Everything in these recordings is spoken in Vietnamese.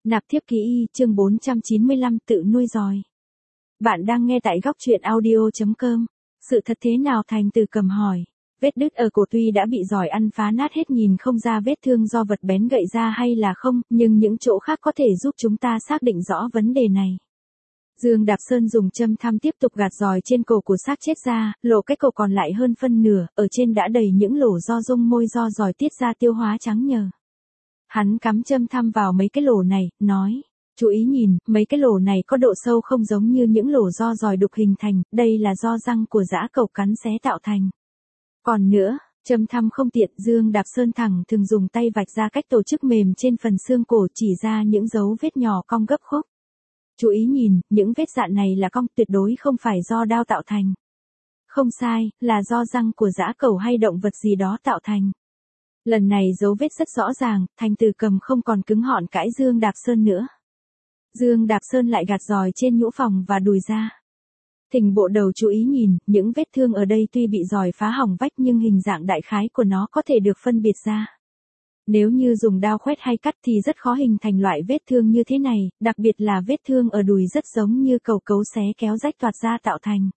Nạp thiếp ký y, chương 495, tự nuôi giòi. Bạn đang nghe tại góc truyện audio.com. Sự thật thế nào? Thành Từ Cầm hỏi. Vết đứt ở cổ tuy đã bị giòi ăn phá nát hết, nhìn không ra vết thương do vật bén gậy ra hay là không, nhưng những chỗ khác có thể giúp chúng ta xác định rõ vấn đề này. Dương Đạp Sơn dùng châm thăm tiếp tục gạt giòi trên cổ của xác chết ra, lộ cái cổ còn lại hơn phân nửa, ở trên đã đầy những lỗ do dung môi do giòi tiết ra tiêu hóa trắng nhờ. Hắn cắm châm thăm vào mấy cái lỗ này, nói, chú ý nhìn, mấy cái lỗ này có độ sâu không giống như những lỗ do giòi đục hình thành, đây là do răng của dã cẩu cắn xé tạo thành. Còn nữa, châm thăm không tiện, Dương Đạp Sơn thẳng thường dùng tay vạch ra cách tổ chức mềm trên phần xương cổ, chỉ ra những dấu vết nhỏ cong gấp khúc. Chú ý nhìn, những vết dạn này là cong, tuyệt đối không phải do đao tạo thành. Không sai, là do răng của dã cẩu hay động vật gì đó tạo thành. Lần này dấu vết rất rõ ràng, Thành Từ Cầm không còn cứng họng cãi Dương Đạp Sơn nữa. Dương Đạp Sơn lại gạt giòi trên nhũ phòng và đùi ra. Thỉnh bộ đầu chú ý nhìn, những vết thương ở đây tuy bị giòi phá hỏng vách nhưng hình dạng đại khái của nó có thể được phân biệt ra. Nếu như dùng dao khoét hay cắt thì rất khó hình thành loại vết thương như thế này, đặc biệt là vết thương ở đùi rất giống như cẩu cấu xé kéo rách toạc ra tạo thành.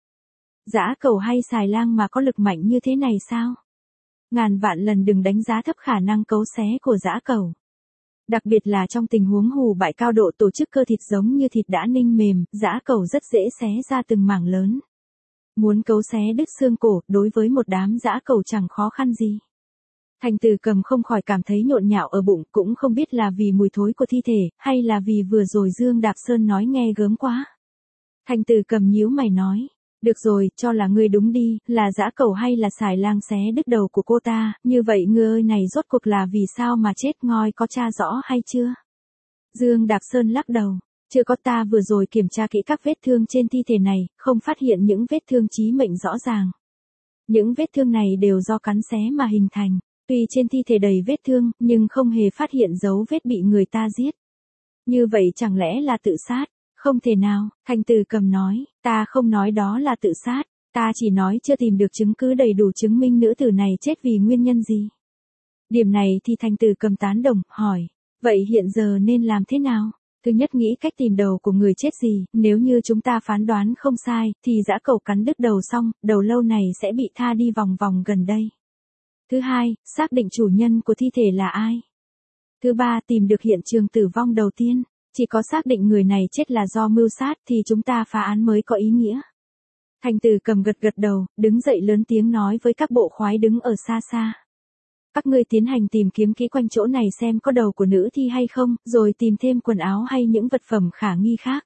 Dã cẩu hay xài lang mà có lực mạnh như thế này sao? Ngàn vạn lần đừng đánh giá thấp khả năng cấu xé của dã cẩu. Đặc biệt là trong tình huống hù bại cao độ, tổ chức cơ thịt giống như thịt đã ninh mềm, dã cẩu rất dễ xé ra từng mảng lớn. Muốn cấu xé đứt xương cổ, đối với một đám dã cẩu chẳng khó khăn gì. Thành Từ Cầm không khỏi cảm thấy nhộn nhạo ở bụng, cũng không biết là vì mùi thối của thi thể, hay là vì vừa rồi Dương Đạp Sơn nói nghe gớm quá. Thành Từ Cầm nhíu mày nói, được rồi, cho là ngươi đúng đi, là dã cẩu hay là xài lang xé đứt đầu của cô ta, như vậy ngươi ơi này rốt cuộc là vì sao mà chết, ngoi có tra rõ hay chưa? Dương Đạp Sơn lắc đầu, chưa có, ta vừa rồi kiểm tra kỹ các vết thương trên thi thể này, không phát hiện những vết thương chí mệnh rõ ràng. Những vết thương này đều do cắn xé mà hình thành. Tuy trên thi thể đầy vết thương, nhưng không hề phát hiện dấu vết bị người ta giết. Như vậy chẳng lẽ là tự sát? Không thể nào, Thành Từ Cầm nói, ta không nói đó là tự sát, ta chỉ nói chưa tìm được chứng cứ đầy đủ chứng minh nữ tử này chết vì nguyên nhân gì. Điểm này thì Thành Từ Cầm tán đồng, hỏi, vậy hiện giờ nên làm thế nào? Thứ nhất, nghĩ cách tìm đầu của người chết gì, nếu như chúng ta phán đoán không sai, thì dã cẩu cắn đứt đầu xong, đầu lâu này sẽ bị tha đi vòng vòng gần đây. Thứ hai, xác định chủ nhân của thi thể là ai. Thứ ba, tìm được hiện trường tử vong đầu tiên. Chỉ có xác định người này chết là do mưu sát thì chúng ta phá án mới có ý nghĩa. Thành Từ Cầm gật gật đầu, đứng dậy lớn tiếng nói với các bộ khoái đứng ở xa xa. Các ngươi tiến hành tìm kiếm kỹ quanh chỗ này xem có đầu của nữ thi hay không, rồi tìm thêm quần áo hay những vật phẩm khả nghi khác.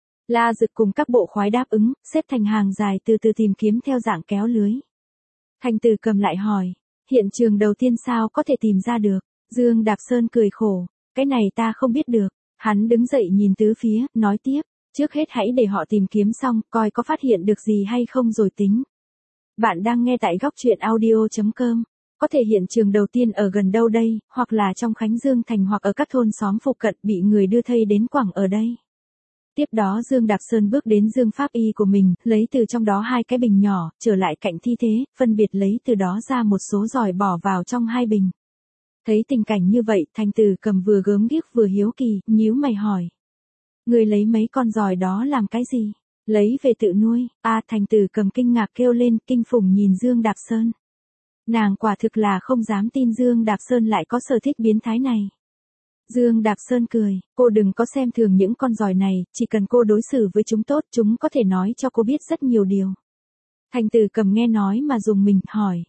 La Dực cùng các bộ khoái đáp ứng, xếp thành hàng dài từ từ tìm kiếm theo dạng kéo lưới. Thành Từ Cầm lại hỏi, hiện trường đầu tiên sao có thể tìm ra được? Dương Đạp Sơn cười khổ, cái này ta không biết được. Hắn đứng dậy nhìn tứ phía, nói tiếp, trước hết hãy để họ tìm kiếm xong, coi có phát hiện được gì hay không rồi tính. Bạn đang nghe tại góc truyện audio.com. Có thể hiện trường đầu tiên ở gần đâu đây, hoặc là trong Khánh Dương Thành hoặc ở các thôn xóm phụ cận bị người đưa thây đến quẳng ở đây. Tiếp đó Dương Đạp Sơn bước đến dương pháp y của mình, lấy từ trong đó hai cái bình nhỏ, trở lại cạnh thi thế, phân biệt lấy từ đó ra một số giòi bỏ vào trong hai bình. Thấy tình cảnh như vậy, Thành Từ Cầm vừa gớm ghiếc vừa hiếu kỳ, nhíu mày hỏi. Người lấy mấy con giòi đó làm cái gì? Lấy về tự nuôi. Thành Từ Cầm kinh ngạc kêu lên, kinh phủng nhìn Dương Đạp Sơn. Nàng quả thực là không dám tin Dương Đạp Sơn lại có sở thích biến thái này. Dương Đạp Sơn cười, cô đừng có xem thường những con giòi này, chỉ cần cô đối xử với chúng tốt, chúng có thể nói cho cô biết rất nhiều điều. Thành Từ Cầm nghe nói mà dùng mình, hỏi,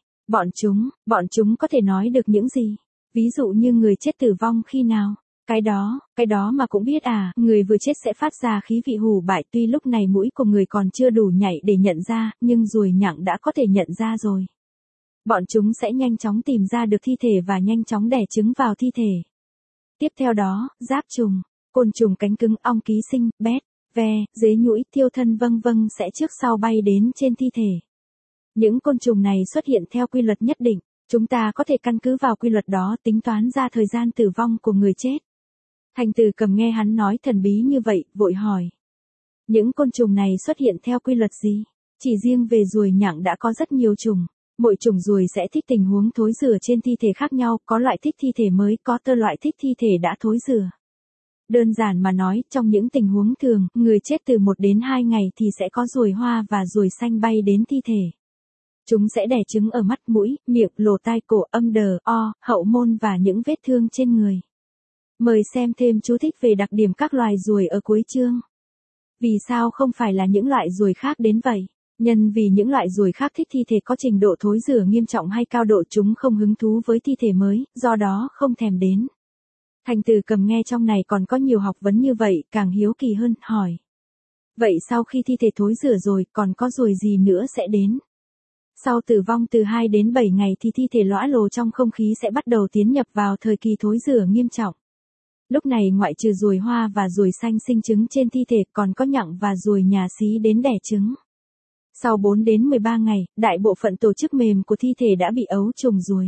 bọn chúng có thể nói được những gì? Ví dụ như người chết tử vong khi nào? Cái đó mà cũng biết à, người vừa chết sẽ phát ra khí vị hù bại, tuy lúc này mũi của người còn chưa đủ nhạy để nhận ra, nhưng ruồi nhặng đã có thể nhận ra rồi. Bọn chúng sẽ nhanh chóng tìm ra được thi thể và nhanh chóng đẻ trứng vào thi thể. Tiếp theo đó, giáp trùng, côn trùng cánh cứng, ong ký sinh, bét, ve, dế nhũi, thiêu thân vân vân sẽ trước sau bay đến trên thi thể. Những côn trùng này xuất hiện theo quy luật nhất định. Chúng ta có thể căn cứ vào quy luật đó tính toán ra thời gian tử vong của người chết. Thành Từ Cầm nghe hắn nói thần bí như vậy, vội hỏi. Những côn trùng này xuất hiện theo quy luật gì? Chỉ riêng về ruồi nhặng đã có rất nhiều chủng. Mỗi chủng ruồi sẽ thích tình huống thối rửa trên thi thể khác nhau, có loại thích thi thể mới, có loại thích thi thể đã thối rửa. Đơn giản mà nói, trong những tình huống thường, người chết từ 1 đến 2 ngày thì sẽ có ruồi hoa và ruồi xanh bay đến thi thể. Chúng sẽ đẻ trứng ở mắt, mũi, miệng, lỗ tai, cổ, âm đờ, hậu môn và những vết thương trên người. Mời xem thêm chú thích về đặc điểm các loài ruồi ở cuối chương. Vì sao không phải là những loại ruồi khác đến vậy? Nhân vì những loại ruồi khác thích thi thể có trình độ thối rữa nghiêm trọng hay cao độ, chúng không hứng thú với thi thể mới, do đó không thèm đến. Thành Từ Cầm nghe trong này còn có nhiều học vấn như vậy, càng hiếu kỳ hơn, hỏi. Vậy sau khi thi thể thối rữa rồi, còn có ruồi gì nữa sẽ đến? Sau tử vong từ 2 đến 7 ngày thì thi thể lõa lồ trong không khí sẽ bắt đầu tiến nhập vào thời kỳ thối rữa nghiêm trọng. Lúc này ngoại trừ ruồi hoa và ruồi xanh sinh trứng trên thi thể, còn có nhặng và ruồi nhà xí đến đẻ trứng. Sau 4 đến 13 ngày, đại bộ phận tổ chức mềm của thi thể đã bị ấu trùng ruồi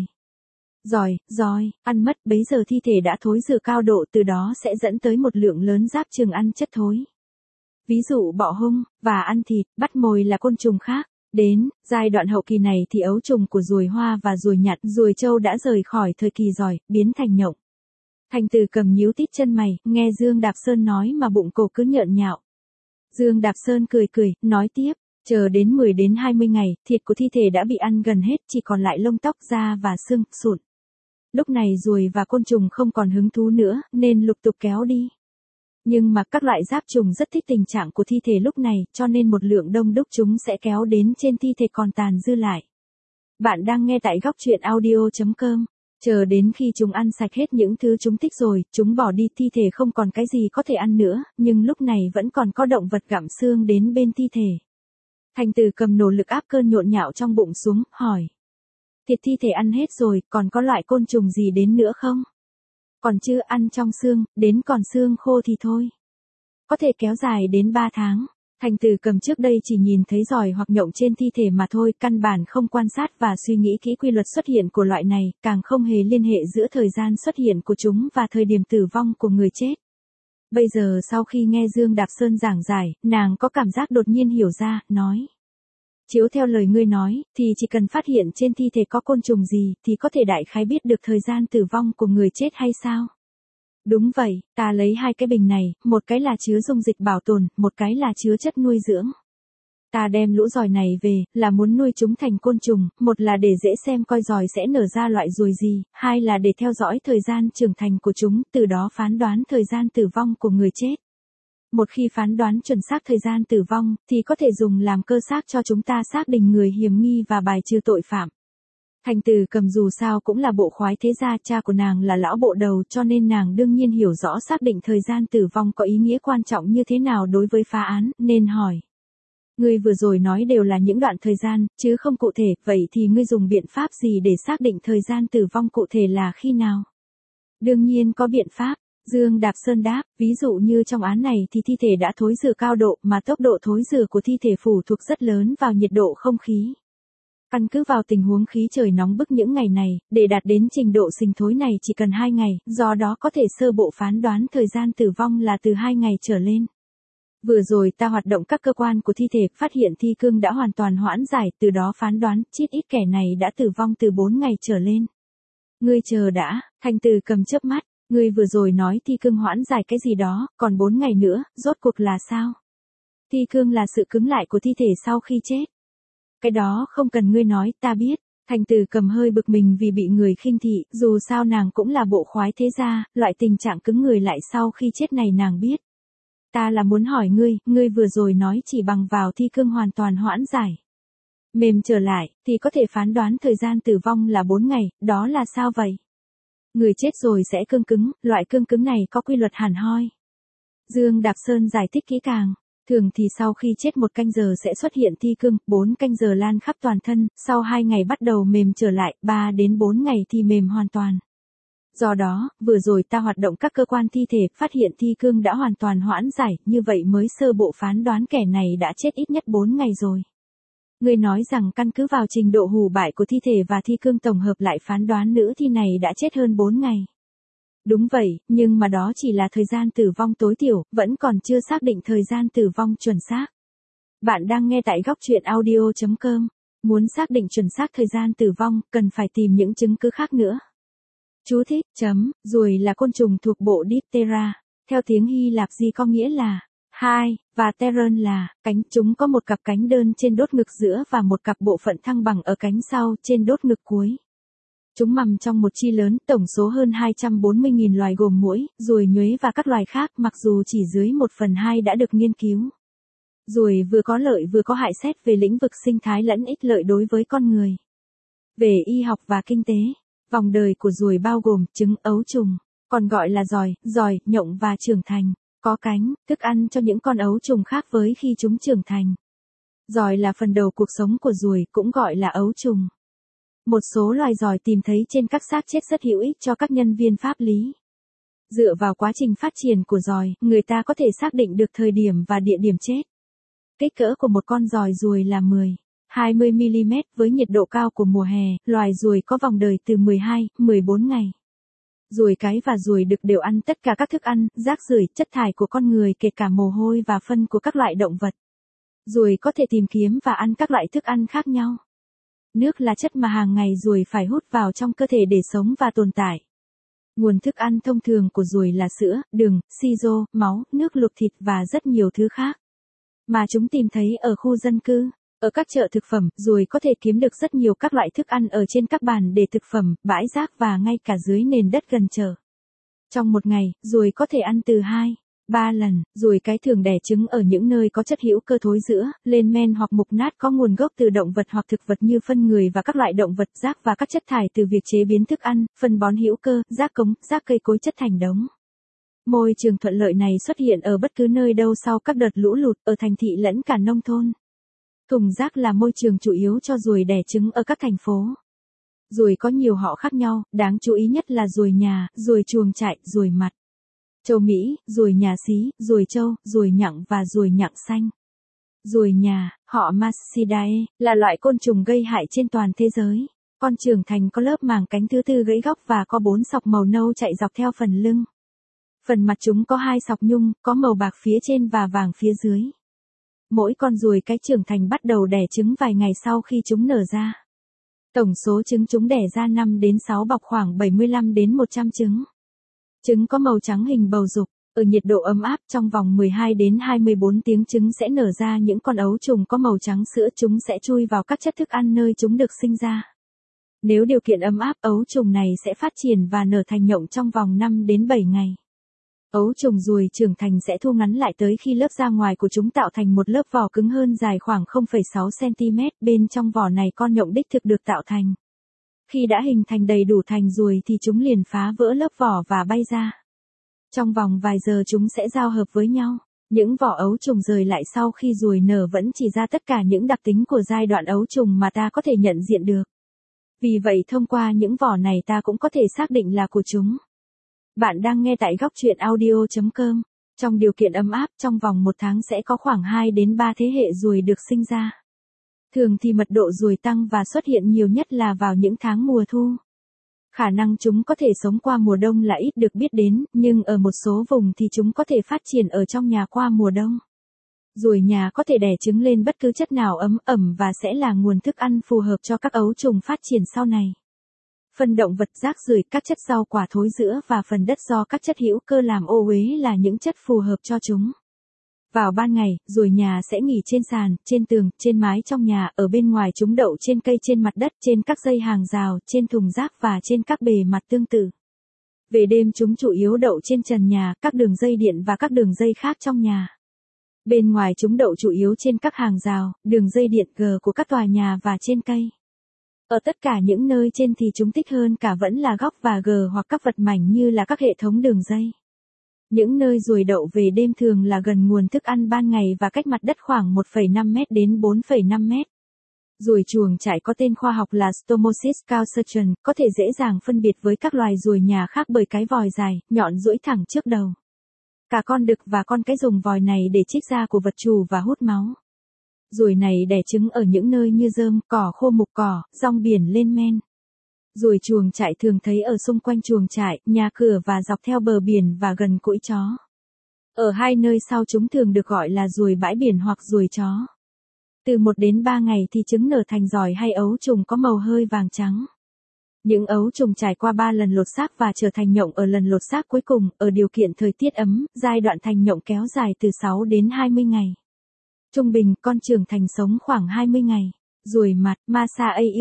gioi ăn mất, bấy giờ thi thể đã thối rữa cao độ, từ đó sẽ dẫn tới một lượng lớn giáp trùng ăn chất thối. Ví dụ bọ hung, và ăn thịt, bắt mồi là côn trùng khác. Đến giai đoạn hậu kỳ này thì ấu trùng của ruồi hoa và ruồi nhặt, ruồi trâu đã rời khỏi thời kỳ giỏi, biến thành nhộng. Thành Từ Cầm nhíu tít chân mày, nghe Dương Đạp Sơn nói mà bụng cổ cứ nhợn nhạo. Dương Đạp Sơn cười, nói tiếp, chờ đến 10 đến 20 ngày, thịt của thi thể đã bị ăn gần hết, chỉ còn lại lông tóc, da và xương, sụn. Lúc này ruồi và côn trùng không còn hứng thú nữa, nên lục tục kéo đi. Nhưng mà các loại giáp trùng rất thích tình trạng của thi thể lúc này, cho nên một lượng đông đúc chúng sẽ kéo đến trên thi thể còn tàn dư lại. Bạn đang nghe tại góc truyện audio.com. Chờ đến khi chúng ăn sạch hết những thứ chúng thích rồi, chúng bỏ đi, thi thể không còn cái gì có thể ăn nữa, nhưng lúc này vẫn còn có động vật gặm xương đến bên thi thể. Thành Từ Cầm nỗ lực áp cơn nhộn nhạo trong bụng xuống, hỏi. Thịt thi thể ăn hết rồi, còn có loại côn trùng gì đến nữa không? Còn chưa, ăn trong xương, đến còn xương khô thì thôi. Có thể kéo dài đến 3 tháng. Thành Từ Cầm trước đây chỉ nhìn thấy giỏi hoặc nhộng trên thi thể mà thôi, căn bản không quan sát và suy nghĩ kỹ quy luật xuất hiện của loại này, càng không hề liên hệ giữa thời gian xuất hiện của chúng và thời điểm tử vong của người chết. Bây giờ sau khi nghe Dương Đạp Sơn giảng giải, nàng có cảm giác đột nhiên hiểu ra, nói. Chiếu theo lời ngươi nói, thì chỉ cần phát hiện trên thi thể có côn trùng gì, thì có thể đại khái biết được thời gian tử vong của người chết hay sao? Đúng vậy, ta lấy 2 cái bình này, một cái là chứa dung dịch bảo tồn, một cái là chứa chất nuôi dưỡng. Ta đem lũ giỏi này về, là muốn nuôi chúng thành côn trùng, một là để dễ xem coi giỏi sẽ nở ra loại ruồi gì, 2 là để theo dõi thời gian trưởng thành của chúng, từ đó phán đoán thời gian tử vong của người chết. Một khi phán đoán chuẩn xác thời gian tử vong, thì có thể dùng làm cơ xác cho chúng ta xác định người hiểm nghi và bài trừ tội phạm. Thành Từ Cầm dù sao cũng là bộ khoái thế gia, cha của nàng là lão bộ đầu, cho nên nàng đương nhiên hiểu rõ xác định thời gian tử vong có ý nghĩa quan trọng như thế nào đối với phá án, nên hỏi. Ngươi vừa rồi nói đều là những đoạn thời gian, chứ không cụ thể, vậy thì ngươi dùng biện pháp gì để xác định thời gian tử vong cụ thể là khi nào? Đương nhiên có biện pháp. Dương Đạp Sơn đáp, ví dụ như trong án này thì thi thể đã thối rữa cao độ, mà tốc độ thối rữa của thi thể phụ thuộc rất lớn vào nhiệt độ không khí. Căn cứ vào tình huống khí trời nóng bức những ngày này, để đạt đến trình độ sinh thối này chỉ cần 2 ngày, do đó có thể sơ bộ phán đoán thời gian tử vong là từ 2 ngày trở lên. Vừa rồi ta hoạt động các cơ quan của thi thể, phát hiện thi cương đã hoàn toàn hoãn giải, từ đó phán đoán, chít ít kẻ này đã tử vong từ 4 ngày trở lên. Ngươi chờ đã, Thành Từ Cầm chớp mắt. Ngươi vừa rồi nói thi cương hoãn giải cái gì đó, còn 4 ngày nữa, rốt cuộc là sao? Thi cương là sự cứng lại của thi thể sau khi chết. Cái đó không cần ngươi nói, ta biết. Thành Từ Cầm hơi bực mình vì bị người khinh thị, dù sao nàng cũng là bộ khoái thế gia, loại tình trạng cứng người lại sau khi chết này nàng biết. Ta là muốn hỏi ngươi vừa rồi nói chỉ bằng vào thi cương hoàn toàn hoãn giải. Mềm trở lại, thì có thể phán đoán thời gian tử vong là 4 ngày, đó là sao vậy? Người chết rồi sẽ cương cứng, loại cương cứng này có quy luật hẳn hoi. Dương Đạp Sơn giải thích kỹ càng. Thường thì sau khi chết 1 canh giờ sẽ xuất hiện thi cương, 4 canh giờ lan khắp toàn thân, sau 2 ngày bắt đầu mềm trở lại, 3 đến 4 ngày thì mềm hoàn toàn. Do đó, vừa rồi ta hoạt động các cơ quan thi thể, phát hiện thi cương đã hoàn toàn hoãn giải, như vậy mới sơ bộ phán đoán kẻ này đã chết ít nhất 4 ngày rồi. Ngươi nói rằng căn cứ vào trình độ hủ bại của thi thể và thi cương tổng hợp lại phán đoán nữ thi này đã chết hơn 4 ngày. Đúng vậy, nhưng mà đó chỉ là thời gian tử vong tối thiểu, vẫn còn chưa xác định thời gian tử vong chuẩn xác. Bạn đang nghe tại góc truyện audio.com. Muốn xác định chuẩn xác thời gian tử vong, cần phải tìm những chứng cứ khác nữa. Chú thích, ruồi là côn trùng thuộc bộ Diptera. Theo tiếng Hy Lạp Di có nghĩa là hai, và teron là cánh. Chúng có một cặp cánh đơn trên đốt ngực giữa và một cặp bộ phận thăng bằng ở cánh sau trên đốt ngực cuối. Chúng mầm trong một chi lớn, tổng số hơn 240.000 loài gồm muỗi, ruồi nhuế và các loài khác, mặc dù chỉ dưới 1/2 đã được nghiên cứu. Ruồi vừa có lợi vừa có hại xét về lĩnh vực sinh thái lẫn ích lợi đối với con người. Về y học và kinh tế, vòng đời của ruồi bao gồm trứng, ấu trùng, còn gọi là giòi, nhộng và trưởng thành, có cánh, thức ăn cho những con ấu trùng khác với khi chúng trưởng thành. Giòi là phần đầu cuộc sống của ruồi, cũng gọi là ấu trùng. Một số loài giòi tìm thấy trên các xác chết rất hữu ích cho các nhân viên pháp lý. Dựa vào quá trình phát triển của giòi, người ta có thể xác định được thời điểm và địa điểm chết. Kích cỡ của một con giòi ruồi là 10-20 mm với nhiệt độ cao của mùa hè, loài ruồi có vòng đời từ 12-14 ngày. Ruồi cái và ruồi đực đều ăn tất cả các thức ăn, rác rưởi, chất thải của con người kể cả mồ hôi và phân của các loại động vật. Ruồi có thể tìm kiếm và ăn các loại thức ăn khác nhau. Nước là chất mà hàng ngày ruồi phải hút vào trong cơ thể để sống và tồn tại. Nguồn thức ăn thông thường của ruồi là sữa, đường, siro, máu, nước luộc, thịt và rất nhiều thứ khác mà chúng tìm thấy ở khu dân cư. Ở các chợ thực phẩm, ruồi có thể kiếm được rất nhiều các loại thức ăn ở trên các bàn để thực phẩm, bãi rác và ngay cả dưới nền đất gần chợ. Trong một ngày, ruồi có thể ăn từ 2-3 lần. Ruồi cái thường đẻ trứng ở những nơi có chất hữu cơ thối rữa, lên men hoặc mục nát có nguồn gốc từ động vật hoặc thực vật như phân người và các loại động vật, rác và các chất thải từ việc chế biến thức ăn, phân bón hữu cơ, rác cống, rác cây cối chất thành đống. Môi trường thuận lợi này xuất hiện ở bất cứ nơi đâu sau các đợt lũ lụt, ở thành thị lẫn cả nông thôn. Thùng rác là môi trường chủ yếu cho ruồi đẻ trứng ở các thành phố. Ruồi có nhiều họ khác nhau, đáng chú ý nhất là ruồi nhà, ruồi chuồng trại, ruồi mặt châu Mỹ, ruồi nhà xí, ruồi trâu, ruồi nhặng và ruồi nhặng xanh. Ruồi nhà, họ Mascidae, là loại côn trùng gây hại trên toàn thế giới. Con trưởng thành có lớp màng cánh thứ tư gãy góc và có 4 sọc màu nâu chạy dọc theo phần lưng. Phần mặt chúng có 2 sọc nhung, có màu bạc phía trên và vàng phía dưới. Mỗi con ruồi cái trưởng thành bắt đầu đẻ trứng vài ngày sau khi chúng nở ra. Tổng số trứng chúng đẻ ra 5 đến 6 bọc khoảng 75 đến 100 trứng. Trứng có màu trắng hình bầu dục, ở nhiệt độ ấm áp trong vòng 12 đến 24 tiếng trứng sẽ nở ra những con ấu trùng có màu trắng sữa, chúng sẽ chui vào các chất thức ăn nơi chúng được sinh ra. Nếu điều kiện ấm áp, ấu trùng này sẽ phát triển và nở thành nhộng trong vòng 5 đến 7 ngày. Ấu trùng ruồi trưởng thành sẽ thu ngắn lại tới khi lớp da ngoài của chúng tạo thành một lớp vỏ cứng hơn dài khoảng 0,6 cm, bên trong vỏ này con nhộng đích thực được tạo thành. Khi đã hình thành đầy đủ thành ruồi thì chúng liền phá vỡ lớp vỏ và bay ra. Trong vòng vài giờ chúng sẽ giao hợp với nhau. Những vỏ ấu trùng rời lại sau khi ruồi nở vẫn chỉ ra tất cả những đặc tính của giai đoạn ấu trùng mà ta có thể nhận diện được. Vì vậy thông qua những vỏ này ta cũng có thể xác định là của chúng. Bạn đang nghe tại góc truyện audio.com. Trong điều kiện ấm áp, trong vòng 1 tháng sẽ có khoảng 2 đến 3 thế hệ ruồi được sinh ra. Thường thì mật độ ruồi tăng và xuất hiện nhiều nhất là vào những tháng mùa thu. Khả năng chúng có thể sống qua mùa đông là ít được biết đến, nhưng ở một số vùng thì chúng có thể phát triển ở trong nhà qua mùa đông. Ruồi nhà có thể đẻ trứng lên bất cứ chất nào ấm ẩm và sẽ là nguồn thức ăn phù hợp cho các ấu trùng phát triển sau này. Phân động vật, rác rưởi, các chất rau quả thối rữa và phần đất do các chất hữu cơ làm ô uế là những chất phù hợp cho chúng. Vào ban ngày, ruồi nhà sẽ nghỉ trên sàn, trên tường, trên mái trong nhà, ở bên ngoài chúng đậu trên cây, trên mặt đất, trên các dây hàng rào, trên thùng rác và trên các bề mặt tương tự. Về đêm chúng chủ yếu đậu trên trần nhà, các đường dây điện và các đường dây khác trong nhà. Bên ngoài chúng đậu chủ yếu trên các hàng rào, đường dây điện G của các tòa nhà và trên cây. Ở tất cả những nơi trên thì chúng thích hơn cả vẫn là góc và G hoặc các vật mảnh như là các hệ thống đường dây. Những nơi ruồi đậu về đêm thường là gần nguồn thức ăn ban ngày và cách mặt đất khoảng 1,5 m đến 4,5 m. Ruồi chuồng trại có tên khoa học là Stomosis caucasian, có thể dễ dàng phân biệt với các loài ruồi nhà khác bởi cái vòi dài, nhọn duỗi thẳng trước đầu. Cả con đực và con cái dùng vòi này để trích da của vật chủ và hút máu. Ruồi này đẻ trứng ở những nơi như rơm, cỏ khô, mục cỏ, rong biển lên men. Ruồi chuồng trại thường thấy ở xung quanh chuồng trại, nhà cửa và dọc theo bờ biển và gần cũi chó. Ở hai nơi sau chúng thường được gọi là ruồi bãi biển hoặc ruồi chó. Từ 1 đến 3 ngày thì trứng nở thành giòi hay ấu trùng có màu hơi vàng trắng. Những ấu trùng trải qua 3 lần lột xác và trở thành nhộng ở lần lột xác cuối cùng, ở điều kiện thời tiết ấm, giai đoạn thành nhộng kéo dài từ 6 đến 20 ngày. Trung bình, con trưởng thành sống khoảng 20 ngày. Ruồi mặt, Masa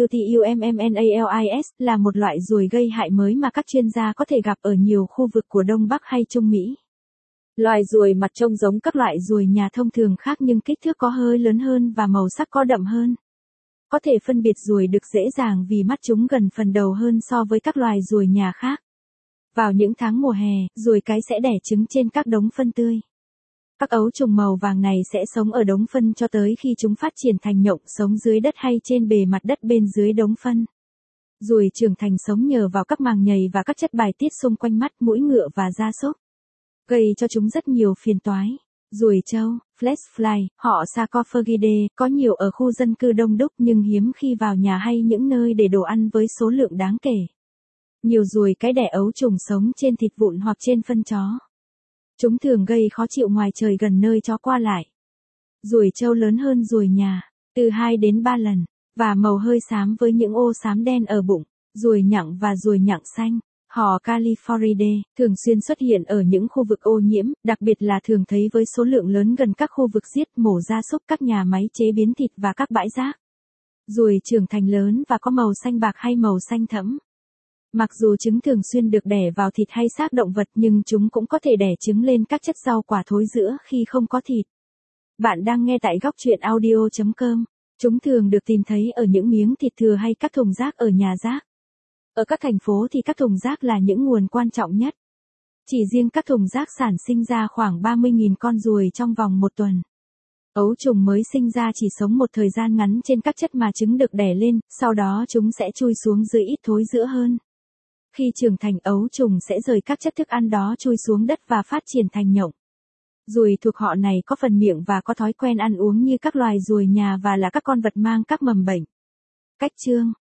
Autumnales, là một loại ruồi gây hại mới mà các chuyên gia có thể gặp ở nhiều khu vực của Đông Bắc hay Trung Mỹ. Loài ruồi mặt trông giống các loại ruồi nhà thông thường khác nhưng kích thước có hơi lớn hơn và màu sắc có đậm hơn. Có thể phân biệt ruồi đực dễ dàng vì mắt chúng gần phần đầu hơn so với các loài ruồi nhà khác. Vào những tháng mùa hè, ruồi cái sẽ đẻ trứng trên các đống phân tươi. Các ấu trùng màu vàng này sẽ sống ở đống phân cho tới khi chúng phát triển thành nhộng, sống dưới đất hay trên bề mặt đất bên dưới đống phân. Ruồi trưởng thành sống nhờ vào các màng nhầy và các chất bài tiết xung quanh mắt, mũi ngựa và da súc, gây cho chúng rất nhiều phiền toái. Ruồi trâu, flesh fly, họ Sarcophagidae, có nhiều ở khu dân cư đông đúc nhưng hiếm khi vào nhà hay những nơi để đồ ăn với số lượng đáng kể. Nhiều ruồi cái đẻ ấu trùng sống trên thịt vụn hoặc trên phân chó. Chúng thường gây khó chịu ngoài trời gần nơi chó qua lại. Ruồi trâu lớn hơn ruồi nhà, từ 2 đến 3 lần, và màu hơi xám với những ô xám đen ở bụng. Ruồi nhặng và ruồi nhặng xanh, họ Californidae, thường xuyên xuất hiện ở những khu vực ô nhiễm, đặc biệt là thường thấy với số lượng lớn gần các khu vực giết mổ gia súc, các nhà máy chế biến thịt và các bãi rác. Ruồi trưởng thành lớn và có màu xanh bạc hay màu xanh thẫm. Mặc dù trứng thường xuyên được đẻ vào thịt hay xác động vật nhưng chúng cũng có thể đẻ trứng lên các chất rau quả thối rữa khi không có thịt. Bạn đang nghe tại góc truyện audio.com. Chúng thường được tìm thấy ở những miếng thịt thừa hay các thùng rác ở nhà rác. Ở các thành phố thì các thùng rác là những nguồn quan trọng nhất. Chỉ riêng các thùng rác sản sinh ra khoảng 30.000 con ruồi trong vòng một tuần. Ấu trùng mới sinh ra chỉ sống một thời gian ngắn trên các chất mà trứng được đẻ lên, sau đó chúng sẽ chui xuống dưới ít thối rữa hơn. Khi trưởng thành, ấu trùng sẽ rời các chất thức ăn đó chui xuống đất và phát triển thành nhộng. Ruồi thuộc họ này có phần miệng và có thói quen ăn uống như các loài ruồi nhà và là các con vật mang các mầm bệnh. Cách chương